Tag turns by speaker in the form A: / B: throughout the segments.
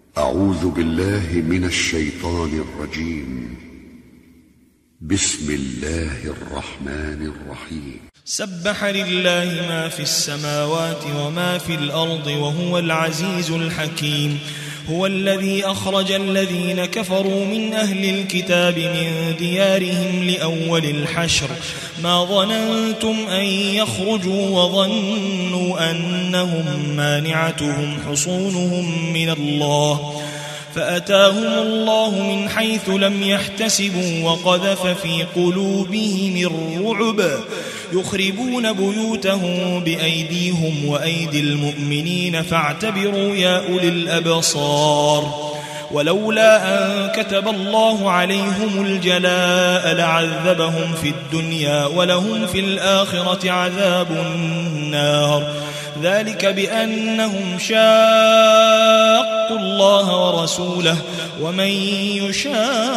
A: أعوذ بالله من الشيطان الرجيم. بسم الله الرحمن الرحيم.
B: سبح لله ما في السماوات وما في الأرض وهو العزيز الحكيم. هو الذي أخرج الذين كفروا من أهل الكتاب من ديارهم لأول الحشر ما ظننتم أن يخرجوا وظنوا أنهم مانعتهم حصونهم من الله فأتاهم الله من حيث لم يحتسبوا وقذف في قلوبهم الرعب يخربون بيوتهم بأيديهم وأيدي المؤمنين فاعتبروا يا أولي الأبصار. ولولا أن كتب الله عليهم الجلاء لعذبهم في الدنيا ولهم في الآخرة عذاب النار ذلك بأنهم شاقوا الله ورسوله ومن يشاق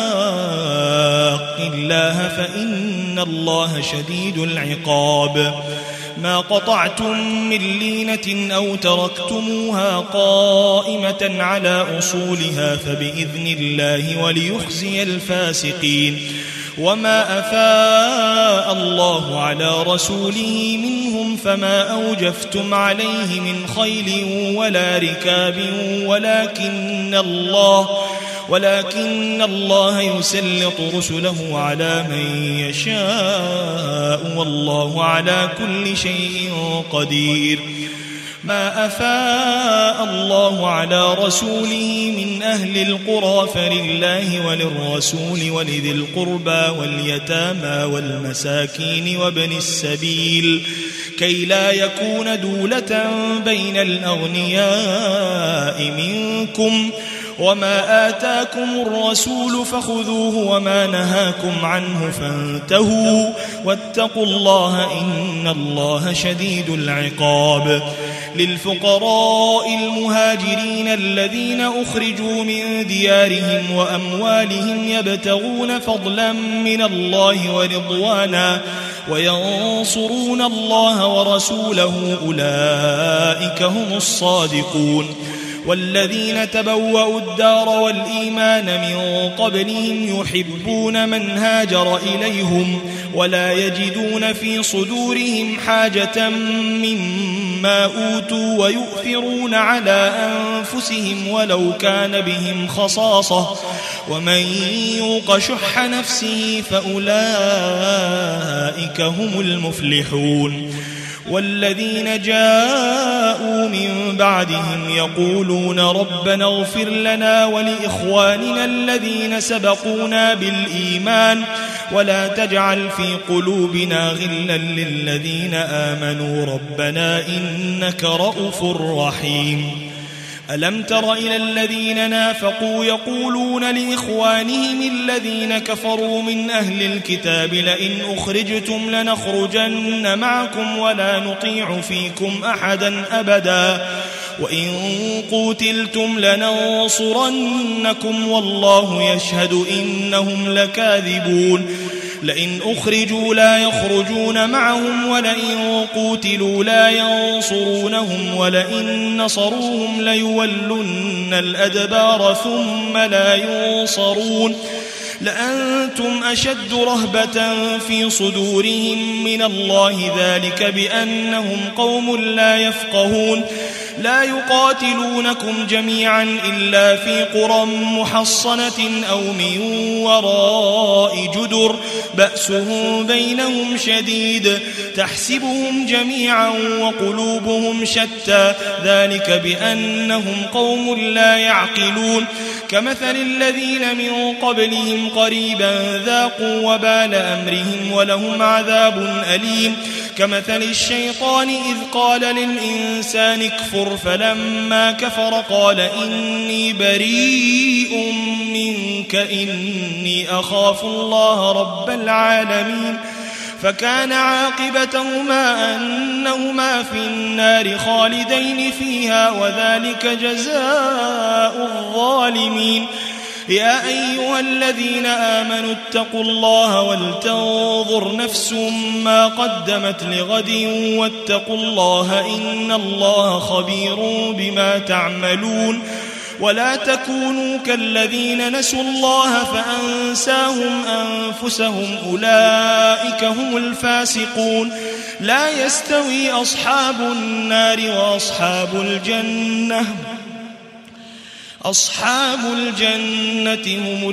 B: الله فإن الله شديد العقاب. ما قطعتم من لينة أو تركتموها قائمة على أصولها فبإذن الله وليخزي الفاسقين. وما أفاء الله على رسوله منهم فما أوجفتم عليه من خيل ولا ركاب ولكن الله يسلط رسله على من يشاء والله على كل شيء قدير. ما أفاء الله على رسوله من أهل القرى فلله وللرسول ولذي القربى واليتامى والمساكين وابن السبيل كي لا يكون دولة بين الأغنياء منكم. وما آتاكم الرسول فخذوه وما نهاكم عنه فانتهوا واتقوا الله إن الله شديد العقاب. للفقراء المهاجرين الذين أخرجوا من ديارهم وأموالهم يبتغون فضلا من الله ورضوانا وينصرون الله ورسوله أولئك هم الصادقون. والذين تبوأوا الدار والإيمان من قبلهم يحبون من هاجر إليهم ولا يجدون في صدورهم حاجة مما أوتوا ويؤثرون على أنفسهم ولو كان بهم خصاصة ومن يوق شح نفسه فأولئك هم المفلحون. والذين جاءوا من بعدهم يقولون ربنا اغفر لنا ولإخواننا الذين سبقونا بالإيمان ولا تجعل في قلوبنا غلا للذين آمنوا ربنا إنك رؤوف رحيم. ألم تر إلى الذين نافقوا يقولون لإخوانهم الذين كفروا من أهل الكتاب لئن أخرجتم لنخرجن معكم ولا نطيع فيكم أحدا أبدا وإن قوتلتم لننصرنكم والله يشهد إنهم لكاذبون. لئن أخرجوا لا يخرجون معهم ولئن قوتلوا لا ينصرونهم ولئن نصروهم ليولن الأدبار ثم لا ينصرون. لأنتم أشد رهبة في صدورهم من الله ذلك بأنهم قوم لا يفقهون. لا يقاتلونكم جميعا إلا في قرى محصنة أو من وراء جدر بأسهم بينهم شديد تحسبهم جميعا وقلوبهم شتى ذلك بأنهم قوم لا يعقلون. كمثل الذين من قبلهم قريبا ذاقوا وبال أمرهم ولهم عذاب أليم. كمثل الشيطان إذ قال للإنسان اكفر فلما كفر قال إني بريء منك إني أخاف الله رب العالمين. فكان عاقبتهما أنهما في النار خالدين فيها وذلك جزاء الظالمين. يا أيها الذين آمنوا اتقوا الله ولتنظر نفس ما قدمت لغد واتقوا الله إن الله خبير بما تعملون. ولا تكونوا كالذين نسوا الله فأنساهم أنفسهم أولئك هم الفاسقون لا يستوي أصحاب النار وأصحاب الجنة هم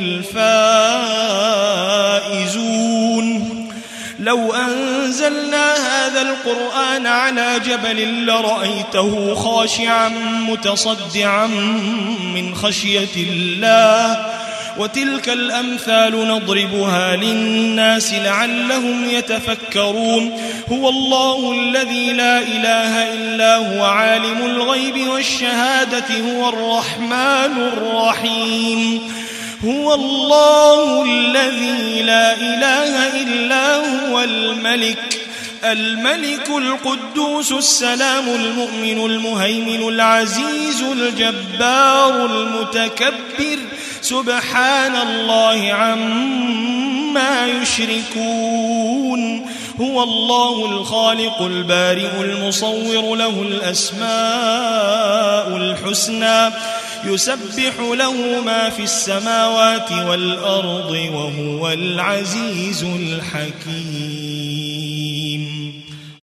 B: الفائزون لو أنزلنا هذا القرآن على جبل لرأيته خاشعا متصدعا من خشية الله وتلك الأمثال نضربها للناس لعلهم يتفكرون هو الله الذي لا إله إلا هو عالم الغيب والشهادة هو الرحمن الرحيم هو الله الذي لا إله إلا هو الملك القدوس السلام المؤمن المهيمن العزيز الجبار المتكبر سبحان الله عما يشركون هو الله الخالق البارئ المصور له الأسماء الحسنى يسبح له ما في السماوات والأرض وهو العزيز الحكيم